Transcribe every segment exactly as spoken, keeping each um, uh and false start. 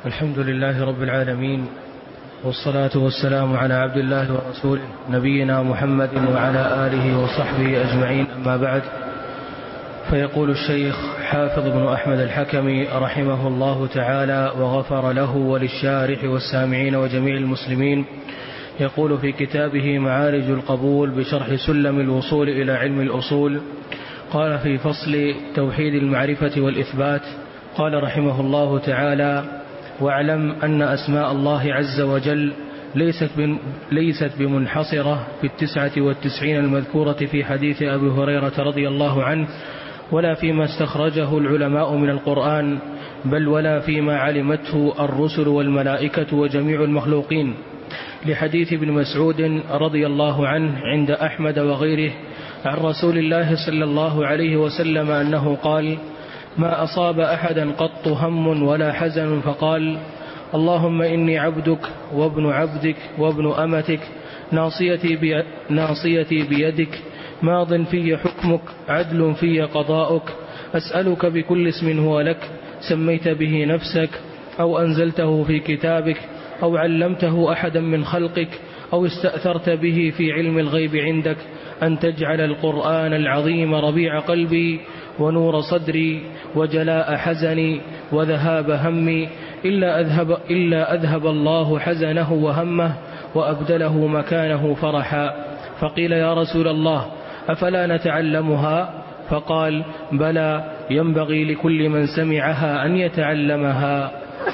الحمد لله رب العالمين، والصلاة والسلام على عبد الله ورسوله نبينا محمد وعلى آله وصحبه أجمعين، أما بعد. فيقول الشيخ حافظ بن أحمد الحكمي رحمه الله تعالى وغفر له وللشارح والسامعين وجميع المسلمين، يقول في كتابه معارج القبول بشرح سلم الوصول إلى علم الأصول، قال في فصل توحيد المعرفة والإثبات، قال رحمه الله تعالى: واعلم أن أسماء الله عز وجل ليست ليست بمنحصرة في التسعة والتسعين المذكورة في حديث أبي هريرة رضي الله عنه، ولا فيما استخرجه العلماء من القرآن، بل ولا فيما علمته الرسل والملائكة وجميع المخلوقين، لحديث ابن مسعود رضي الله عنه عند أحمد وغيره عن رسول الله صلى الله عليه وسلم أنه قال: ما أصاب أحدا قط هم ولا حزن فقال: اللهم إني عبدك وابن عبدك وابن أمتك، ناصيتي, بي ناصيتي بيدك، ماض في حكمك، عدل في قضاؤك، أسألك بكل اسم هو لك سميت به نفسك أو أنزلته في كتابك أو علمته أحدا من خلقك أو استأثرت به في علم الغيب عندك أن تجعل القرآن العظيم ربيع قلبي ونور صدري وجلاء حزني وذهاب همي، إلا أذهب, إلا أذهب الله حزنه وهمه وأبدله مكانه فرحا. فقيل: يا رسول الله أفلا نتعلمها؟ فقال: بلى، ينبغي لكل من سمعها أن يتعلمها.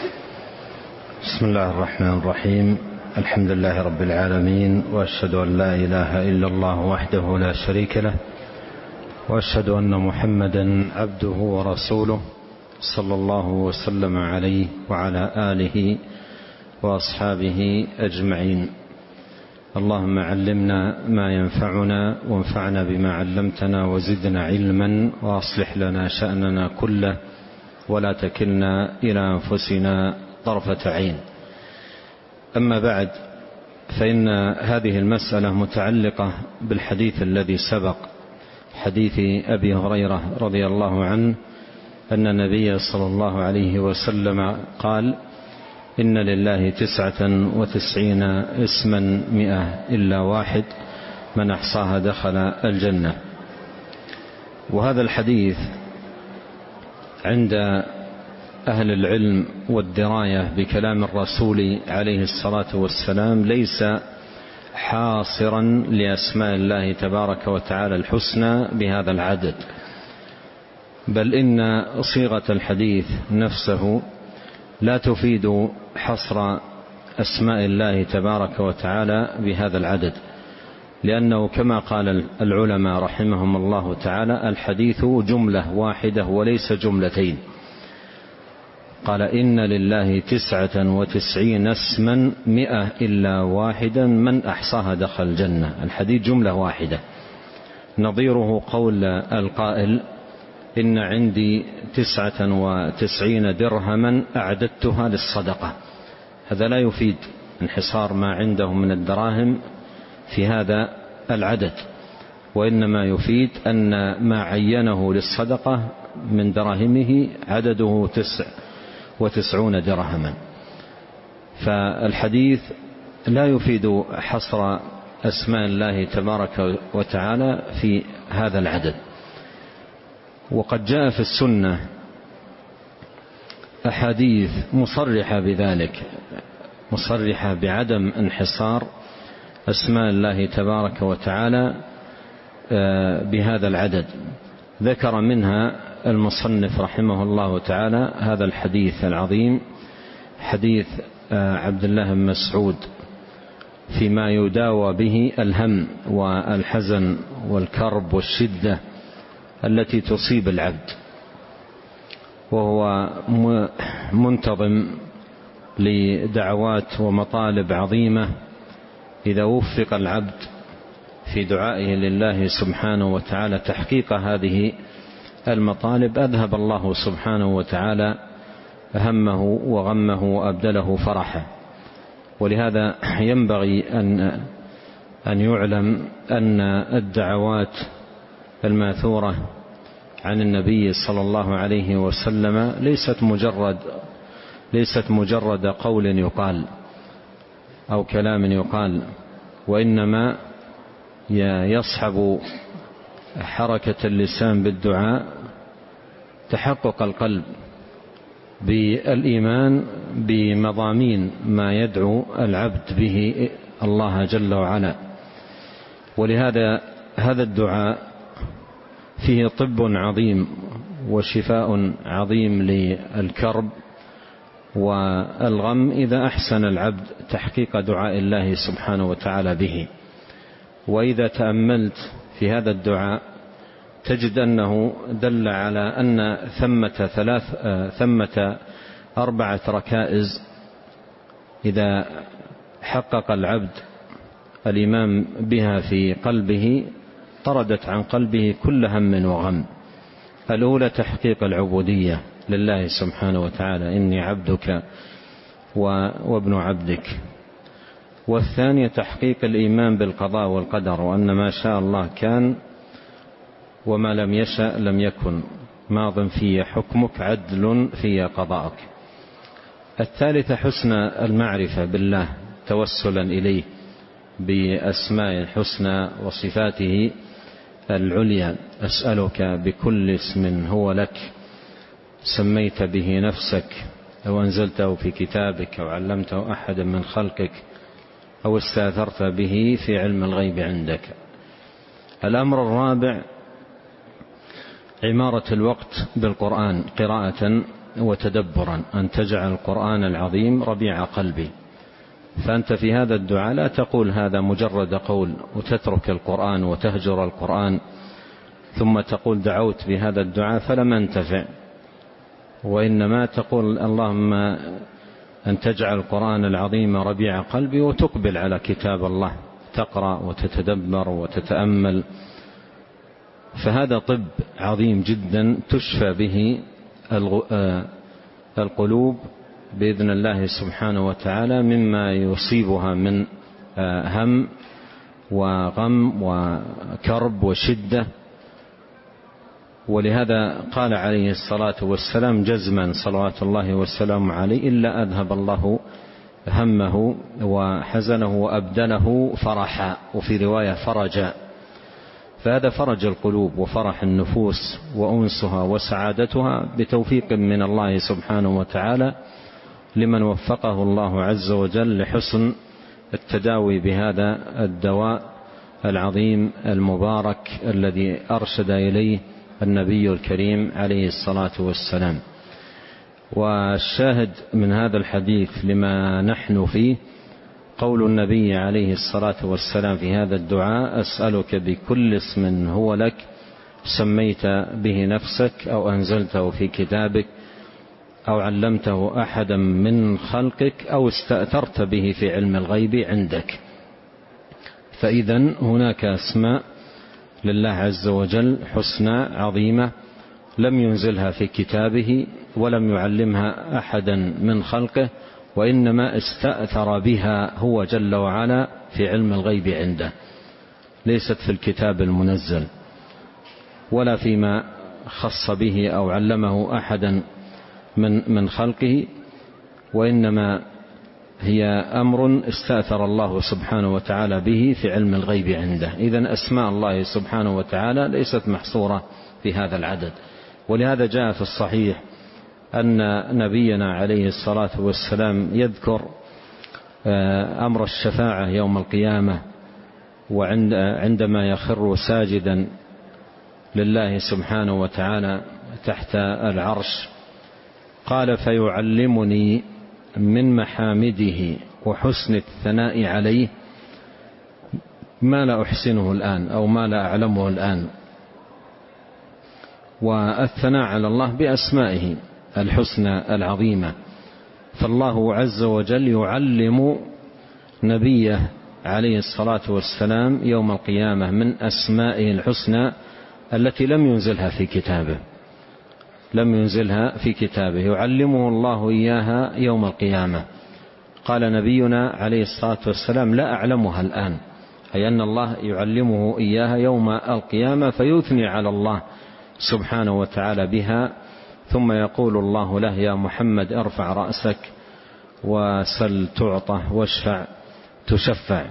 بسم الله الرحمن الرحيم. الحمد لله رب العالمين، وأشهد أن لا إله إلا الله وحده لا شريك له، وأشهد أن محمدا عبده ورسوله صلى الله وسلم عليه وعلى آله وأصحابه أجمعين. اللهم علمنا ما ينفعنا وانفعنا بما علمتنا وزدنا علما، وأصلح لنا شأننا كله ولا تكلنا إلى أنفسنا طرفة عين. أما بعد، فإن هذه المسألة متعلقة بالحديث الذي سبق، حديث أبي هريرة رضي الله عنه أن النبي صلى الله عليه وسلم قال: إن لله تسعة وتسعين اسما مئة إلا واحد من أحصاها دخل الجنة. وهذا الحديث عند أهل العلم والدراية بكلام الرسول عليه الصلاة والسلام ليس حاصرا لأسماء الله تبارك وتعالى الحسنى بهذا العدد، بل إن صيغة الحديث نفسه لا تفيد حصر أسماء الله تبارك وتعالى بهذا العدد، لأنه كما قال العلماء رحمهم الله تعالى: الحديث جملة واحدة وليس جملتين. قال: إن لله تسعة وتسعين اسما مئة إلا واحدا من أحصاها دخل الجنة. الحديث جملة واحدة، نظيره قول القائل: إن عندي تسعة وتسعين درهما أعددتها للصدقة. هذا لا يفيد انحصار ما عنده من الدراهم في هذا العدد، وإنما يفيد أن ما عينه للصدقة من دراهمه عدده تسع وتسعون درهما. فالحديث لا يفيد حصر أسماء الله تبارك وتعالى في هذا العدد. وقد جاء في السنة أحاديث مصرحة بذلك، مصرحة بعدم انحصار أسماء الله تبارك وتعالى بهذا العدد. ذكر منها المصنف رحمه الله تعالى هذا الحديث العظيم، حديث عبد الله بن مسعود فيما يداوى به الهم والحزن والكرب والشدة التي تصيب العبد، وهو منتظم لدعوات ومطالب عظيمة. إذا وفق العبد في دعائه لله سبحانه وتعالى تحقيق هذه المطالب، أذهب الله سبحانه وتعالى همه وغمه وأبدله فرحا. ولهذا ينبغي أن أن يعلم أن الدعوات الماثورة عن النبي صلى الله عليه وسلم ليست مجرد ليست مجرد قول يقال أو كلام يقال، وإنما يصحب حركة اللسان بالدعاء تحقق القلب بالإيمان بمضامين ما يدعو العبد به الله جل وعلا. ولهذا هذا الدعاء فيه طب عظيم وشفاء عظيم للكرب والغم إذا أحسن العبد تحقيق دعاء الله سبحانه وتعالى به. وإذا تأملت في هذا الدعاء تجد أنه دل على أن ثمة ثلاث ثمة أربعة ركائز إذا حقق العبد الإيمان بها في قلبه طردت عن قلبه كل هم وغم. الأولى تحقيق العبودية لله سبحانه وتعالى، إني عبدك وابن عبدك. والثانية تحقيق الإيمان بالقضاء والقدر، وأن ما شاء الله كان وما لم يشأ لم يكن، ماض في حكمك عدل في قضاءك. الثالثة حسن المعرفة بالله توسلا إليه بأسماء الحسنى وصفاته العليا. أسألك بكل اسم هو لك سميت به نفسك أو أنزلته في كتابك أو علمته أحدا من خلقك أو استأثرت به في علم الغيب عندك. الأمر الرابع عمارة الوقت بالقرآن قراءة وتدبرا، أن تجعل القرآن العظيم ربيع قلبي. فأنت في هذا الدعاء لا تقول هذا مجرد قول وتترك القرآن وتهجر القرآن ثم تقول دعوت بهذا الدعاء فلم أنتفع، وإنما تقول اللهم أن تجعل القرآن العظيم ربيع قلبي وتقبل على كتاب الله، تقرأ وتتدبر وتتأمل. فهذا طب عظيم جدا تشفى به القلوب بإذن الله سبحانه وتعالى مما يصيبها من هم وغم وكرب وشدة. ولهذا قال عليه الصلاة والسلام جزما صلوات الله والسلام عليه: إلا أذهب الله همه وحزنه وأبدله فرحا، وفي رواية فرجا. فهذا فرج القلوب وفرح النفوس وأنسها وسعادتها بتوفيق من الله سبحانه وتعالى لمن وفقه الله عز وجل لحسن التداوي بهذا الدواء العظيم المبارك الذي أرشد إليه النبي الكريم عليه الصلاة والسلام. والشاهد من هذا الحديث لما نحن فيه قول النبي عليه الصلاة والسلام في هذا الدعاء: أسألك بكل اسم هو لك سميت به نفسك أو أنزلته في كتابك أو علمته أحدا من خلقك أو استأثرت به في علم الغيب عندك. فإذن هناك أسماء لله عز وجل حسنى عظيمة لم ينزلها في كتابه ولم يعلمها أحدا من خلقه، وإنما استأثر بها هو جل وعلا في علم الغيب عنده، ليست في الكتاب المنزل ولا فيما خص به أو علمه أحدا من من خلقه، وإنما هي أمر استأثر الله سبحانه وتعالى به في علم الغيب عنده. إذن أسماء الله سبحانه وتعالى ليست محصورة في هذا العدد. ولهذا جاء في الصحيح أن نبينا عليه الصلاة والسلام يذكر أمر الشفاعة يوم القيامة، وعندما يخر ساجدا لله سبحانه وتعالى تحت العرش قال: فيعلمني من محامده وحسن الثناء عليه ما لا أحسنه الآن أو ما لا أعلمه الآن. والثناء على الله بأسمائه الحسنى العظيمة. فالله عز وجل يعلم نبيه عليه الصلاة والسلام يوم القيامة من أسمائه الحسنى التي لم ينزلها في كتابه لم ينزلها في كتابه يعلمه الله إياها يوم القيامة. قال نبينا عليه الصلاة والسلام: لا أعلمها الآن، أي أن الله يعلمه إياها يوم القيامة فيثني على الله سبحانه وتعالى بها ثم يقول الله له: يا محمد ارفع رأسك وسل تعطى واشفع تشفع.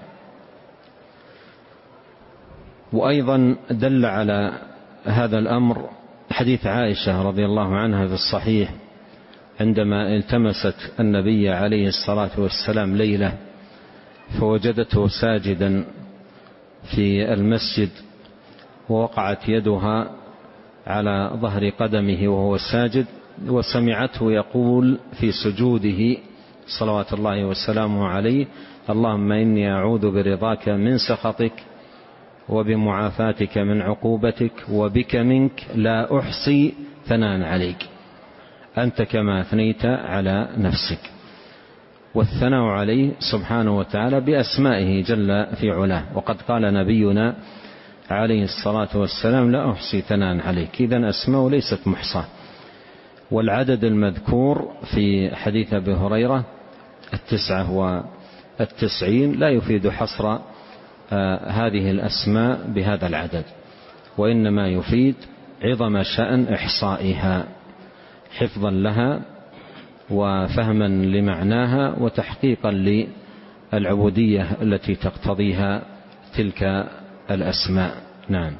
وأيضا دل على هذا الأمر حديث عائشة رضي الله عنها في الصحيح عندما التمست النبي عليه الصلاة والسلام ليلة فوجدته ساجدا في المسجد، ووقعت يدها على ظهر قدمه وهو ساجد، وسمعته يقول في سجوده صلوات الله وسلامه عليه: اللهم إني أعوذ برضاك من سخطك وبمعافاتك من عقوبتك وبك منك لا أحصي ثناء عليك أنت كما أثنيت على نفسك. والثناء عليه سبحانه وتعالى بأسمائه جل في علاه، وقد قال نبينا عليه الصلاة والسلام: لا أحصي ثناء عليك. إذن أسماء ليست محصاة. والعدد المذكور في حديث أبي هريرة التسعة والتسعين لا يفيد حصر آه هذه الأسماء بهذا العدد، وإنما يفيد عظم شأن إحصائها حفظا لها وفهما لمعناها وتحقيقا للعبودية التي تقتضيها تلك الأسماء. نعم.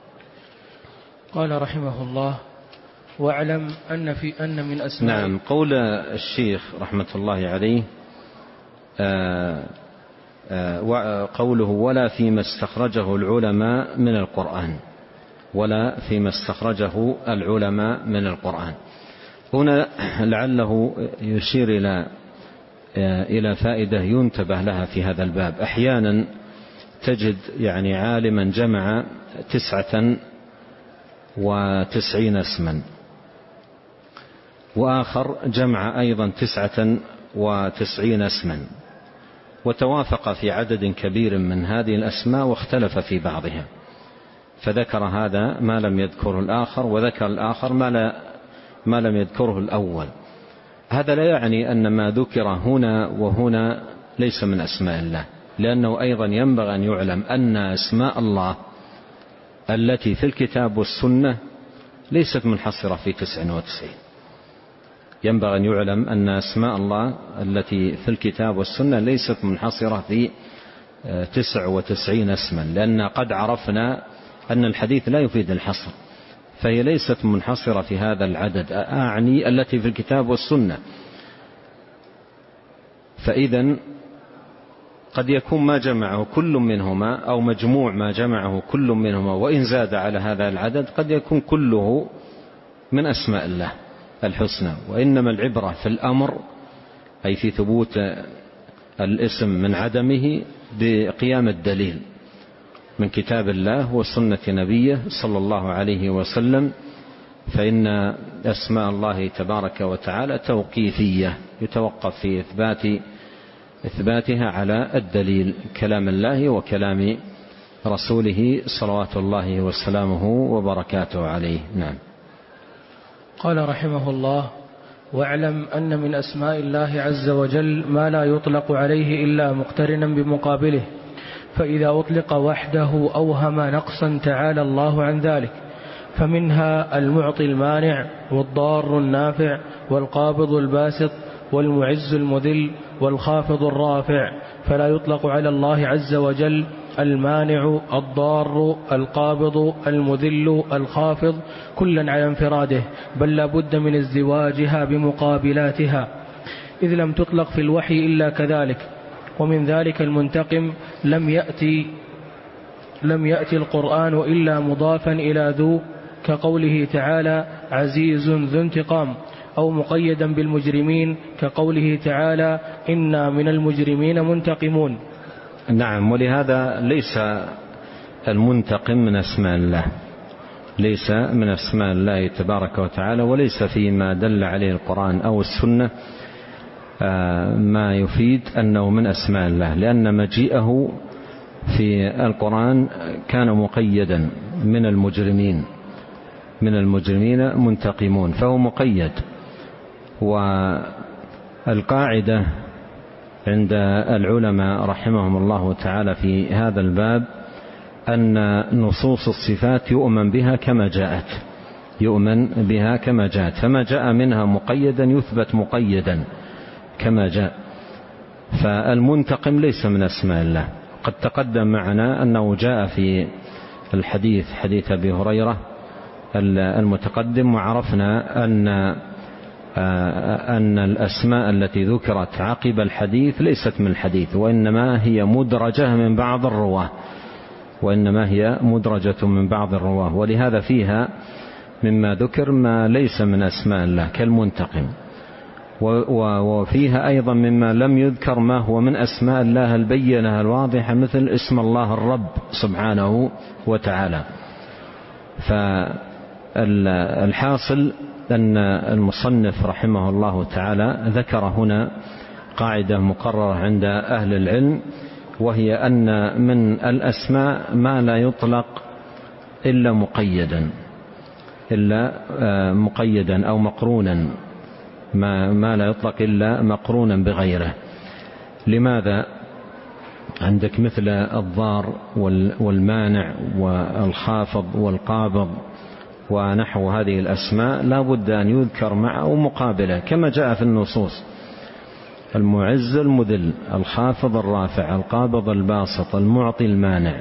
قال رحمه الله: واعلم أن في أن من أسماء. نعم. قول الشيخ رحمة الله عليه آآ آآ قوله: ولا فيما استخرجه العلماء من القرآن، ولا فيما استخرجه العلماء من القرآن. هنا لعله يشير إلى إلى فائدة ينتبه لها في هذا الباب. أحيانا تجد يعني عالما جمع تسعة وتسعين اسما، وآخر جمع أيضا تسعة وتسعين اسما، وتوافق في عدد كبير من هذه الأسماء واختلف في بعضها، فذكر هذا ما لم يذكره الآخر، وذكر الآخر ما, لا ما لم يذكره الأول. هذا لا يعني أن ما ذكر هنا وهنا ليس من أسماء الله، لأنه أيضا ينبغي أن يعلم أن أسماء الله التي في الكتاب والسنة ليست منحصرة في تسع وتسعين. ينبغي أن يعلم أن أسماء الله التي في الكتاب والسنة ليست منحصرة في تسع وتسعين اسما، لأن قد عرفنا أن الحديث لا يفيد الحصر، فهي ليست منحصرة في هذا العدد، أعني التي في الكتاب والسنة. فإذن قد يكون ما جمعه كل منهما أو مجموع ما جمعه كل منهما وإن زاد على هذا العدد قد يكون كله من أسماء الله الحسنى. وإنما العبرة في الأمر أي في ثبوت الاسم من عدمه بقيام الدليل من كتاب الله وسنة نبيه صلى الله عليه وسلم، فإن أسماء الله تبارك وتعالى توقيفية يتوقف في إثبات إثباتها على الدليل، كلام الله وكلام رسوله صلوات الله وسلامه وبركاته عليه. نعم. قال رحمه الله: واعلم أن من أسماء الله عز وجل ما لا يطلق عليه إلا مقترنا بمقابله، فإذا أطلق وحده أوهم نقصا تعالى الله عن ذلك، فمنها المعطي المانع والضار النافع والقابض الباسط والمعز المذل والخافض الرافع، فلا يطلق على الله عز وجل المانع الضار القابض المذل الخافض كلا على انفراده، بل لا بد من ازدواجها بمقابلاتها، إذ لم تطلق في الوحي إلا كذلك. ومن ذلك المنتقم لم يأتي لم يأتي القرآن إلا مضافا إلى ذو، كقوله تعالى عزيز ذو انتقام، أو مقيدا بالمجرمين كقوله تعالى إنا من المجرمين منتقمون. نعم. ولهذا ليس المنتقم من أسماء الله، ليس من أسماء الله تبارك وتعالى، وليس فيما دل عليه القرآن أو السنة ما يفيد أنه من أسماء الله، لأن مجيئه في القرآن كان مقيدا من المجرمين من المجرمين منتقمون، فهو مقيد. والقاعدة عند العلماء رحمهم الله تعالى في هذا الباب أن نصوص الصفات يؤمن بها كما جاءت، يؤمن بها كما جاءت، فما جاء منها مقيدا يثبت مقيدا كما جاء. فالمنتقم ليس من أسماء الله. قد تقدم معنا أنه جاء في الحديث حديث أبي هريرة المتقدم، وعرفنا أن أن الأسماء التي ذكرت عقب الحديث ليست من الحديث، وإنما هي مدرجة من بعض الرواه وإنما هي مدرجة من بعض الرواه ولهذا فيها مما ذكر ما ليس من أسماء الله كالمنتقم، وفيها أيضا مما لم يذكر ما هو من أسماء الله البينة الواضحة مثل اسم الله الرب سبحانه وتعالى. فالحاصل أن المصنف رحمه الله تعالى ذكر هنا قاعدة مقررة عند أهل العلم، وهي أن من الأسماء ما لا يطلق إلا مقيدا إلا مقيدا أو مقرونا، ما, ما لا يطلق إلا مقرونا بغيره. لماذا؟ عندك مثل الضار والمانع والخافض والقابض ونحو هذه الأسماء لا بد أن يذكر معه مقابله كما جاء في النصوص: المعز المذل، الخافض الرافع، القابض الباسط، المعطي المانع.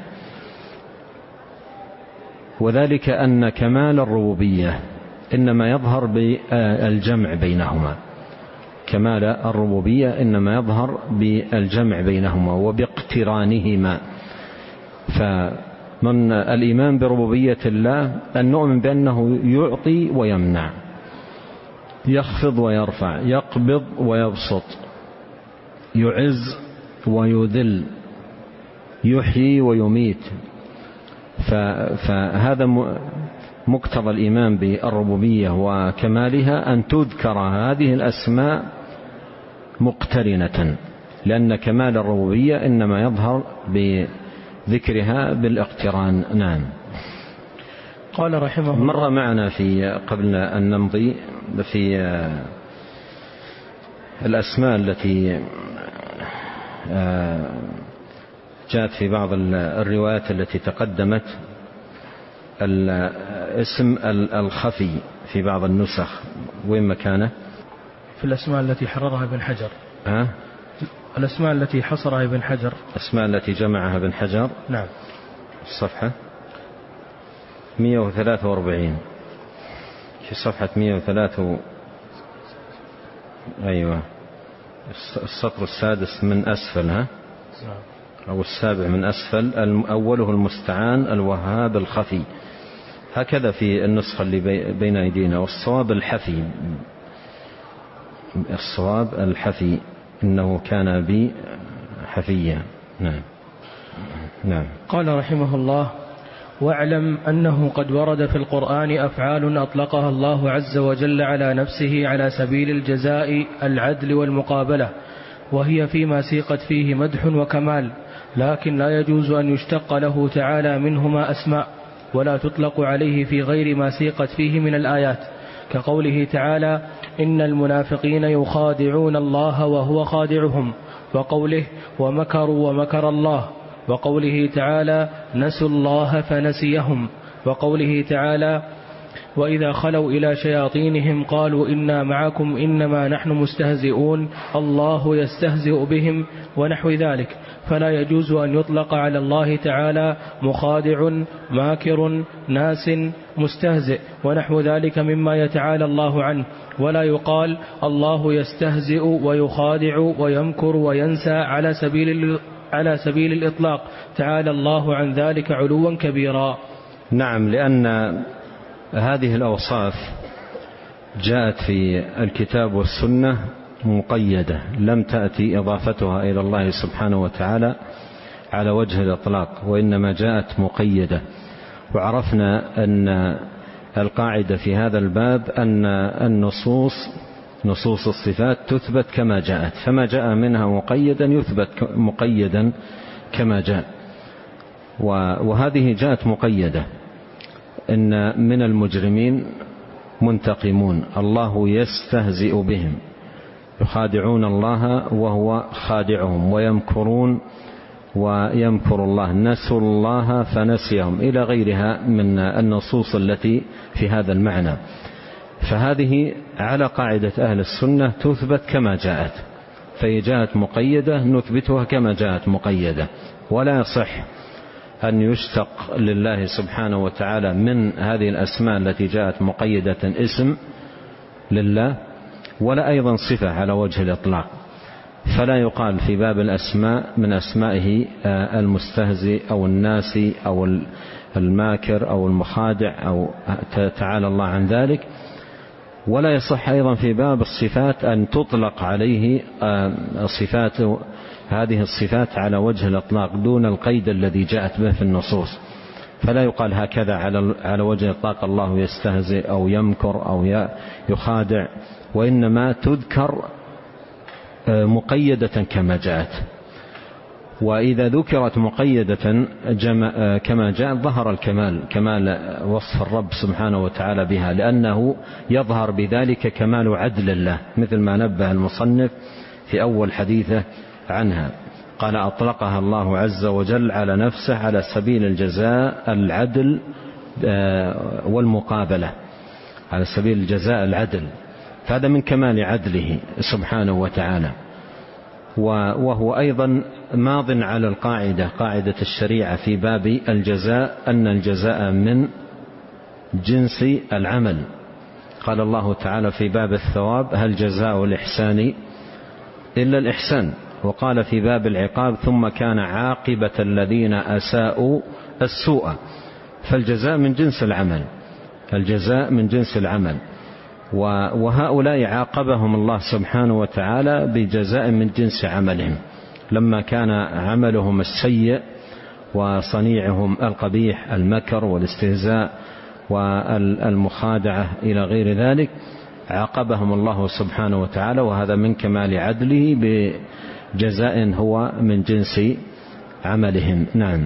وذلك أن كمال الربوبية إنما يظهر بالجمع بينهما، كمال الربوبية إنما يظهر بالجمع بينهما وباقترانهما. فمن الإيمان بربوبية الله أن نؤمن بأنه يعطي ويمنع، يخفض ويرفع، يقبض ويبسط، يعز ويذل، يحيي ويميت. فهذا مقتضى الإيمان بالربوبية وكمالها أن تذكر هذه الأسماء مقترنة، لأن كمال الربوبية إنما يظهر بذكرها بالاقتران. نعم. قال رحمه الله: مر معنا في قبل أن نمضي في الأسماء التي جاءت في بعض الروايات التي تقدمت الاسم الخفي في بعض النسخ، وين مكانه؟ في الأسماء التي حررها ابن حجر. ها؟ الأسماء التي حصرها ابن حجر، الأسماء التي جمعها ابن حجر. نعم. الصفحة مئة وثلاثة وأربعين، في صفحة مئة وثلاثة، أيوة، السطر السادس من أسفل، ها؟ أو السابع من أسفل، أوله المستعان الوهاب الخفي، هكذا في النسخة اللي بين أيدينا. والصواب الحفي، الصواب الحفي، إنه كان بي حفيا. نعم. نعم. قال رحمه الله: واعلم أنه قد ورد في القرآن أفعال أطلقها الله عز وجل على نفسه على سبيل الجزاء، العدل والمقابلة، وهي فيما سيقت فيه مدح وكمال، لكن لا يجوز أن يشتق له تعالى منهما أسماء، ولا تطلق عليه في غير ما سيقت فيه من الآيات، كقوله تعالى: إن المنافقين يخادعون الله وهو خادعهم، وقوله: ومكروا ومكر الله، وقوله تعالى: نسوا الله فنسيهم، وقوله تعالى: وإذا خلوا إلى شياطينهم قالوا إنا معكم إنما نحن مستهزئون الله يستهزئ بهم، ونحو ذلك. فلا يجوز أن يطلق على الله تعالى مخادع، ماكر، ناس، مستهزئ ونحو ذلك مما يتعالى الله عنه، ولا يقال الله يستهزئ ويخادع ويمكر وينسى على سبيل على سبيل الإطلاق، تعالى الله عن ذلك علوا كبيرا. نعم، لأن هذه الأوصاف جاءت في الكتاب والسنة مقيدة، لم تأتي إضافتها إلى الله سبحانه وتعالى على وجه الإطلاق، وإنما جاءت مقيدة. وعرفنا أن القاعدة في هذا الباب أن النصوص نصوص الصفات تثبت كما جاءت، فما جاء منها مقيدا يثبت مقيدا كما جاء. وهذه جاءت مقيدة: إن من المجرمين منتقمون، الله يستهزئ بهم، يخادعون الله وهو خادعهم، ويمكرون ويمكر الله، نسوا الله فنسيهم، إلى غيرها من النصوص التي في هذا المعنى. فهذه على قاعدة أهل السنة تثبت كما جاءت، فهي جاءت مقيدة نثبتها كما جاءت مقيدة، ولا يصح أن يشتق لله سبحانه وتعالى من هذه الأسماء التي جاءت مقيدة اسم لله، ولا أيضا صفة على وجه الإطلاق. فلا يقال في باب الأسماء من أسمائه المستهزئ أو الناسي أو الماكر أو المخادع أو تعالى الله عن ذلك. ولا يصح أيضا في باب الصفات أن تطلق عليه صفات هذه الصفات على وجه الإطلاق دون القيد الذي جاءت به في النصوص. فلا يقال هكذا على وجه الإطلاق الله يستهزئ أو يمكر أو يخادع، وإنما تذكر مقيدة كما جاءت. وإذا ذكرت مقيدة كما جاءت ظهر الكمال، كمال وصف الرب سبحانه وتعالى بها، لأنه يظهر بذلك كمال عدل الله، مثل ما نبه المصنف في أول حديثه عنها، قال أطلقها الله عز وجل على نفسه على سبيل الجزاء العدل والمقابلة، على سبيل الجزاء العدل، فهذا من كمال عدله سبحانه وتعالى. وهو أيضا ماض على القاعدة، قاعدة الشريعة في باب الجزاء، أن الجزاء من جنس العمل. قال الله تعالى في باب الثواب هل جزاء الإحسان إلا الإحسان. وقال في باب العقاب ثم كان عاقبة الذين أساءوا السوء. فالجزاء من جنس العمل، الجزاء من جنس العمل. وهؤلاء عاقبهم الله سبحانه وتعالى بجزاء من جنس عملهم، لما كان عملهم السيء وصنيعهم القبيح، المكر والاستهزاء والمخادعة إلى غير ذلك، عاقبهم الله سبحانه وتعالى، وهذا من كمال عدله بجزاء هو من جنس عملهم. نعم.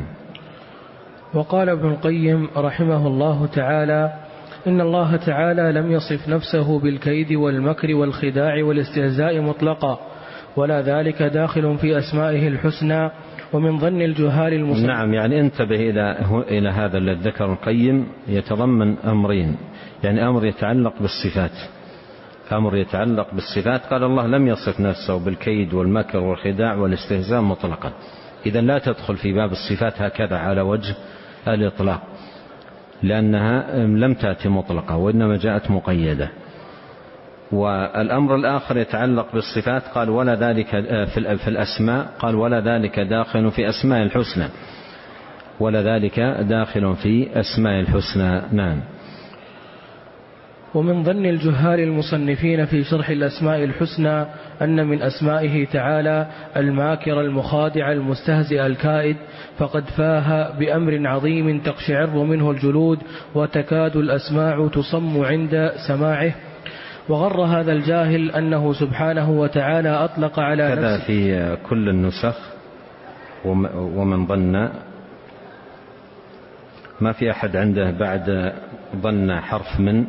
وقال ابن القيم رحمه الله تعالى: إن الله تعالى لم يصف نفسه بالكيد والمكر والخداع والاستهزاء مطلقا، ولا ذلك داخل في أسمائه الحسنى. ومن ظن الجهال المسلمين. نعم، يعني انتبه إلى, إلى هذا الذي ذكر القيم، يتضمن أمرين، يعني أمر يتعلق بالصفات، أمر يتعلق بالصفات. قال الله لم يصف نفسه بالكيد والمكر والخداع والاستهزاء مطلقا، إذن لا تدخل في باب الصفات هكذا على وجه الإطلاق، لأنها لم تأتي مطلقة وإنما جاءت مقيدة. والأمر الآخر يتعلق بالصفات، قال ولا ذلك في الأسماء، قال ولا ذلك داخل في أسماء الحسنى، ولا ذلك داخل في أسماء الحسنى. نعم. ومن ظن الجهال المصنفين في شرح الأسماء الحسنى أن من أسمائه تعالى الماكر المخادع المستهزئ الكائد، فقد فاه بأمر عظيم تقشعر منه الجلود وتكاد الأسماع تصم عند سماعه. وغر هذا الجاهل أنه سبحانه وتعالى أطلق على نفسه. هذا في كل النسخ. ومن ظن، ما في أحد عنده بعد ظن حرف من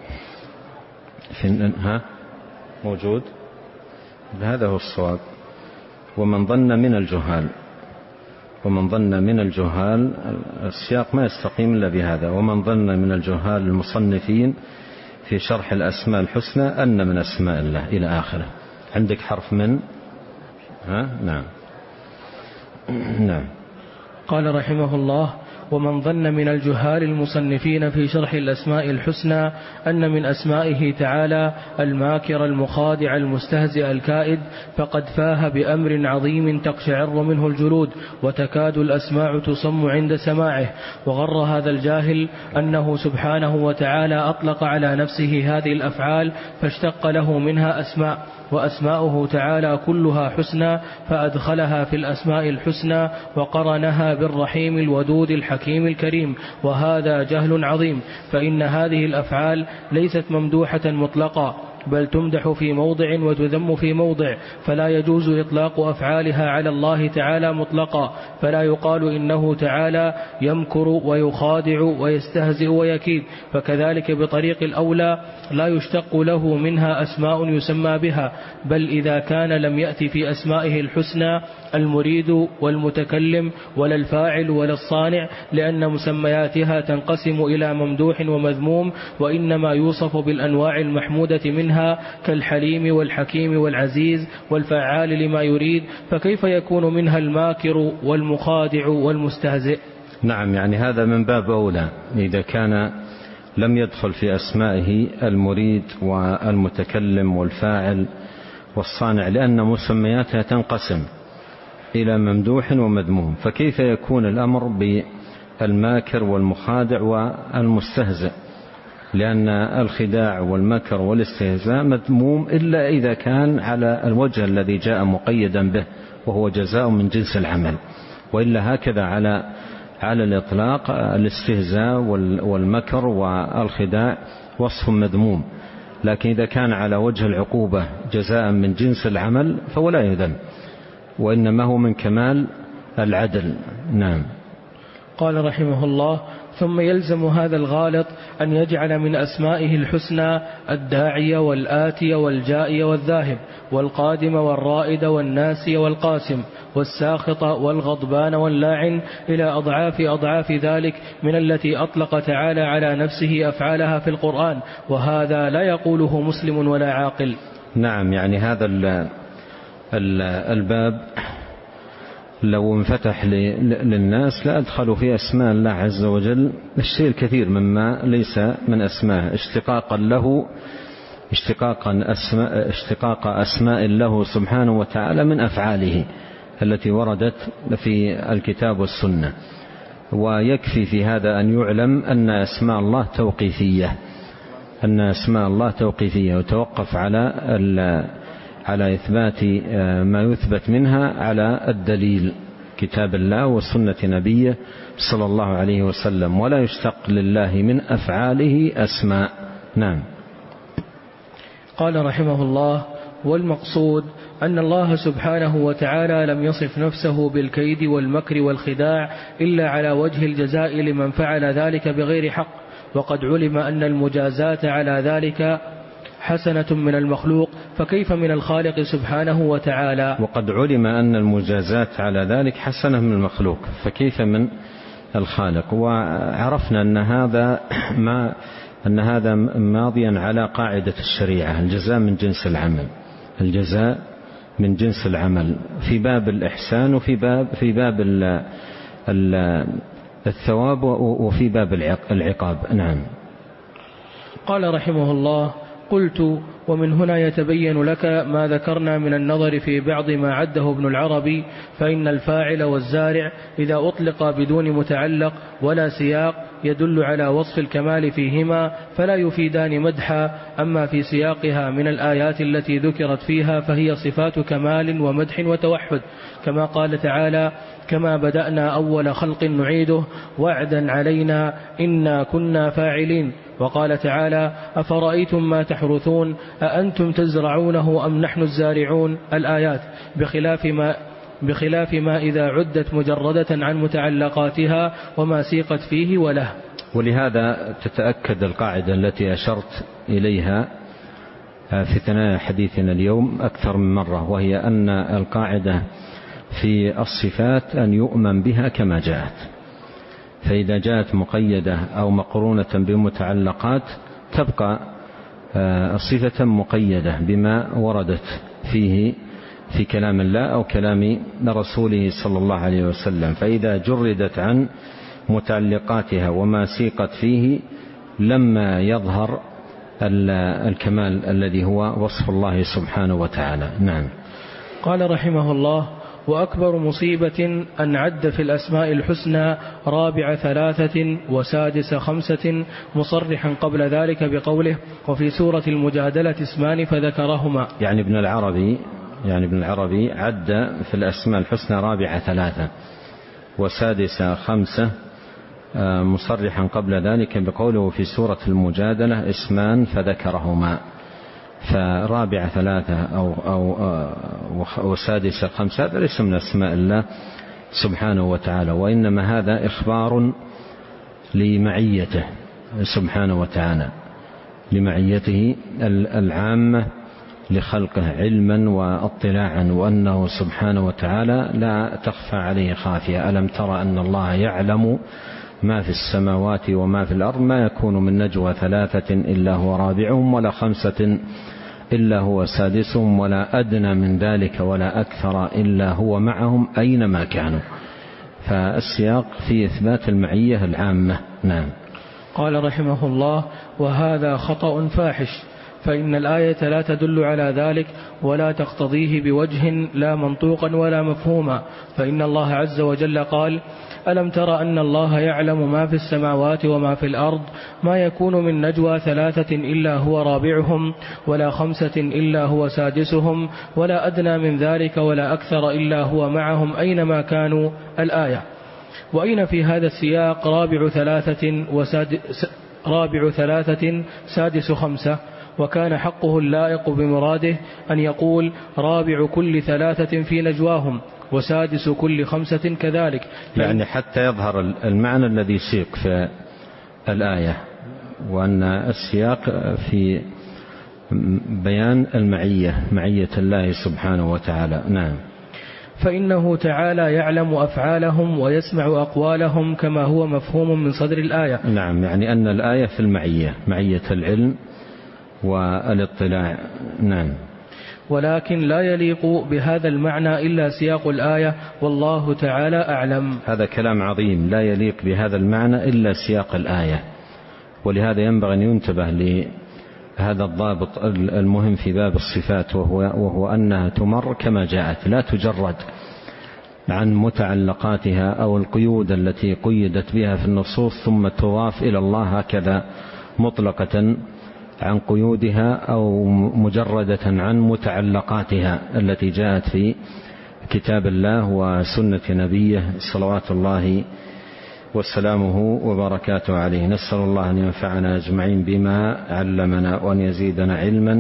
في ها موجود، هذا هو الصواب. ومن ظن من الجهال، ومن ظن من الجهال، السياق ما يستقيم إلا بهذا. ومن ظن من الجهال المصنفين في شرح الأسماء الحسنى أن من أسماء الله إلى آخره. عندك حرف من؟ ها؟ نعم. نعم. قال رحمه الله: ومن ظن من الجهال المصنفين في شرح الأسماء الحسنى أن من أسمائه تعالى الماكر المخادع المستهزئ الكائد، فقد فاه بأمر عظيم تقشعر منه الجلود وتكاد الأسماع تصم عند سماعه. وغر هذا الجاهل أنه سبحانه وتعالى أطلق على نفسه هذه الأفعال فاشتق له منها أسماء، وأسماؤه تعالى كلها حسنى، فأدخلها في الأسماء الحسنى وقرنها بالرحيم الودود الحكيم الكريم، وهذا جهل عظيم، فإن هذه الأفعال ليست ممدوحة مطلقا، بل تمدح في موضع وتذم في موضع، فلا يجوز إطلاق أفعالها على الله تعالى مطلقا، فلا يقال إنه تعالى يمكر ويخادع ويستهزئ ويكيد. فكذلك بطريق الأولى لا يشتق له منها أسماء يسمى بها، بل إذا كان لم يأتي في أسمائه الحسنى المريد والمتكلم ولا الفاعل ولا الصانع، لأن مسمياتها تنقسم إلى ممدوح ومذموم، وإنما يوصف بالأنواع المحمودة منها كالحليم والحكيم والعزيز والفعال لما يريد، فكيف يكون منها الماكر والمخادع والمستهزئ؟ نعم، يعني هذا من باب أولى إذا كان لم يدخل في أسمائه المريد والمتكلم والفاعل والصانع، لأن مسمياتها تنقسم إلى ممدوح ومذموم، فكيف يكون الأمر بالماكر والمخادع والمستهزئ؟ لأن الخداع والمكر والاستهزاء مذموم إلا إذا كان على الوجه الذي جاء مقيدا به، وهو جزاء من جنس العمل، وإلا هكذا على على الإطلاق الاستهزاء والمكر والخداع وصف مذموم، لكن إذا كان على وجه العقوبة جزاء من جنس العمل فهو لا يذم، وإنما هو من كمال العدل. نعم. قال رحمه الله: ثم يلزم هذا الغالط أن يجعل من أسمائه الحسنى الداعي والآتي والجائي والذاهب والقادم والرائد والناسي والقاسم والساخط والغضبان واللاعن إلى أضعاف أضعاف ذلك من التي أطلق تعالى على نفسه أفعالها في القرآن، وهذا لا يقوله مسلم ولا عاقل. نعم، يعني هذا الباب لو انفتح للناس لأدخلوا في أسماء الله عز وجل الشيء الكثير مما ليس من أسماء، اشتقاقا له اشتقاقا أسماء اشتقاق أسماء له سبحانه وتعالى من أفعاله التي وردت في الكتاب والسنة. ويكفي في هذا أن يعلم أن أسماء الله توقيفية أن أسماء الله توقيفية وتوقف على على إثبات ما يثبت منها على الدليل كتاب الله وسنة نبيه صلى الله عليه وسلم، ولا يشتق لله من أفعاله أسماء. نعم. قال رحمه الله: والمقصود أن الله سبحانه وتعالى لم يصف نفسه بالكيد والمكر والخداع إلا على وجه الجزاء لمن فعل ذلك بغير حق، وقد علم أن المجازات على ذلك حسنة من المخلوق، فكيف من الخالق سبحانه وتعالى؟ وقد علم أن المجازات على ذلك حسنة من المخلوق، فكيف من الخالق؟ وعرفنا أن هذا ما أن هذا ماضيا على قاعدة الشريعة: الجزاء من جنس العمل، الجزاء من جنس العمل في باب الإحسان وفي باب في باب الثواب وفي باب العقاب. نعم. قال رحمه الله: قلت: ومن هنا يتبين لك ما ذكرنا من النظر في بعض ما عده ابن العربي، فإن الفاعل والزارع إذا أطلق بدون متعلق ولا سياق يدل على وصف الكمال فيهما فلا يفيدان مدحا، أما في سياقها من الآيات التي ذكرت فيها فهي صفات كمال ومدح وتوحد، كما قال تعالى: كما بدأنا أول خلق نعيده وعدا علينا إنا كنا فاعلين. وقال تعالى: أفرأيتم ما تحرثون أأنتم تزرعونه أم نحن الزارعون، الآيات، بخلاف ما بخلاف ما إذا عدت مجردة عن متعلقاتها وما سيقت فيه وله. ولهذا تتأكد القاعدة التي أشرت إليها في ثنايا حديثنا اليوم أكثر من مرة، وهي أن القاعدة في الصفات أن يؤمن بها كما جاءت، فإذا جاءت مقيدة أو مقرونة بمتعلقات تبقى صفة مقيدة بما وردت فيه في كلام الله أو كلام رسوله صلى الله عليه وسلم، فإذا جردت عن متعلقاتها وما سيقت فيه لما يظهر الكمال الذي هو وصف الله سبحانه وتعالى. نعم. قال رحمه الله: وأكبر مصيبة أن عد في الأسماء الحسنى رابع ثلاثة وسادس خمسة، مصرحا قبل ذلك بقوله: وفي سورة المجادلة اسمان فذكرهما. يعني ابن العربي يعني ابن العربي عد في الأسماء الحسنى رابع ثلاثة وسادس خمسة، مصرحا قبل ذلك بقوله: في سورة المجادلة اسمان فذكرهما. فرابع ثلاثة أو, أو, أو وسادسة خمسة هذا ليس من أسماء الله سبحانه وتعالى، وإنما هذا إخبار لمعيته سبحانه وتعالى، لمعيته العامة لخلقه علما واطلاعا، وأنه سبحانه وتعالى لا تخفى عليه خافية. ألم ترى أن الله يعلم ما في السماوات وما في الأرض، ما يكون من نجوى ثلاثة إلا هو رابعهم ولا خمسة إلا هو سادسهم ولا أدنى من ذلك ولا أكثر إلا هو معهم أينما كانوا. فالسياق في إثبات المعية العامة. نعم. قال رحمه الله: وهذا خطأ فاحش، فإن الآية لا تدل على ذلك ولا تقتضيه بوجه لا منطوقا ولا مفهوما، فإن الله عز وجل قال: ألم تر أن الله يعلم ما في السماوات وما في الأرض، ما يكون من نجوى ثلاثة إلا هو رابعهم ولا خمسة إلا هو سادسهم ولا أدنى من ذلك ولا أكثر إلا هو معهم أينما كانوا. الآية. وأين في هذا السياق رابع ثلاثة, وساد... رابع ثلاثة سادس خمسة؟ وكان حقه اللائق بمراده أن يقول رابع كل ثلاثة في نجواهم وسادس كل خمسة كذلك، يعني حتى يظهر المعنى الذي سيق في الآية، وأن السياق في بيان المعية، معية الله سبحانه وتعالى. نعم. فإنه تعالى يعلم أفعالهم ويسمع أقوالهم كما هو مفهوم من صدر الآية. نعم، يعني أن الآية في المعية، معية العلم والاطلاع. نعم. ولكن لا يليق بهذا المعنى إلا سياق الآية، والله تعالى أعلم. هذا كلام عظيم، لا يليق بهذا المعنى إلا سياق الآية، ولهذا ينبغي أن ينتبه لهذا الضابط المهم في باب الصفات، وهو, وهو أنها تمر كما جاءت، لا تجرد عن متعلقاتها أو القيود التي قيدت بها في النصوص ثم تضاف إلى الله هكذا مطلقة عن قيودها أو مجردة عن متعلقاتها التي جاءت في كتاب الله وسنة نبيه صلوات الله وسلامه وبركاته عليه. نسأل الله أن ينفعنا أجمعين بما علمنا، وأن يزيدنا علما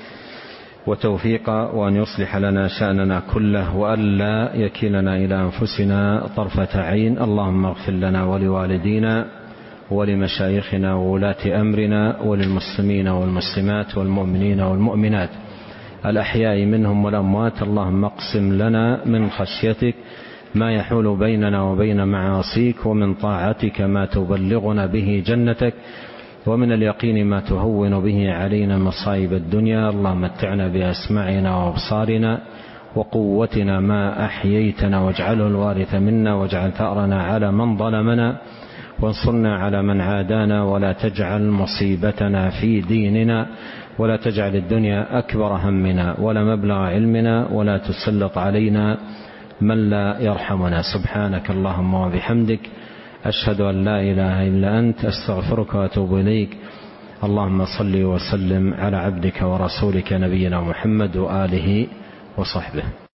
وتوفيقا، وأن يصلح لنا شأننا كله، وألا يكلنا إلى أنفسنا طرفة عين. اللهم اغفر لنا ولوالدينا ولمشايخنا وولاة أمرنا وللمسلمين والمسلمات والمؤمنين والمؤمنات الأحياء منهم والأموات. اللهم اقسم لنا من خشيتك ما يحول بيننا وبين معاصيك، ومن طاعتك ما تبلغنا به جنتك، ومن اليقين ما تهون به علينا مصائب الدنيا. اللهم متعنا بأسماعنا وأبصارنا وقوتنا ما أحييتنا، واجعله الوارث منا، واجعل ثأرنا على من ظلمنا، وانصرنا على من عادانا، ولا تجعل مصيبتنا في ديننا، ولا تجعل الدنيا أكبر همنا ولا مبلغ علمنا، ولا تسلط علينا من لا يرحمنا. سبحانك اللهم وبحمدك، أشهد أن لا إله إلا أنت، أستغفرك وأتوب إليك. اللهم صل وسلم على عبدك ورسولك نبينا محمد وآله وصحبه.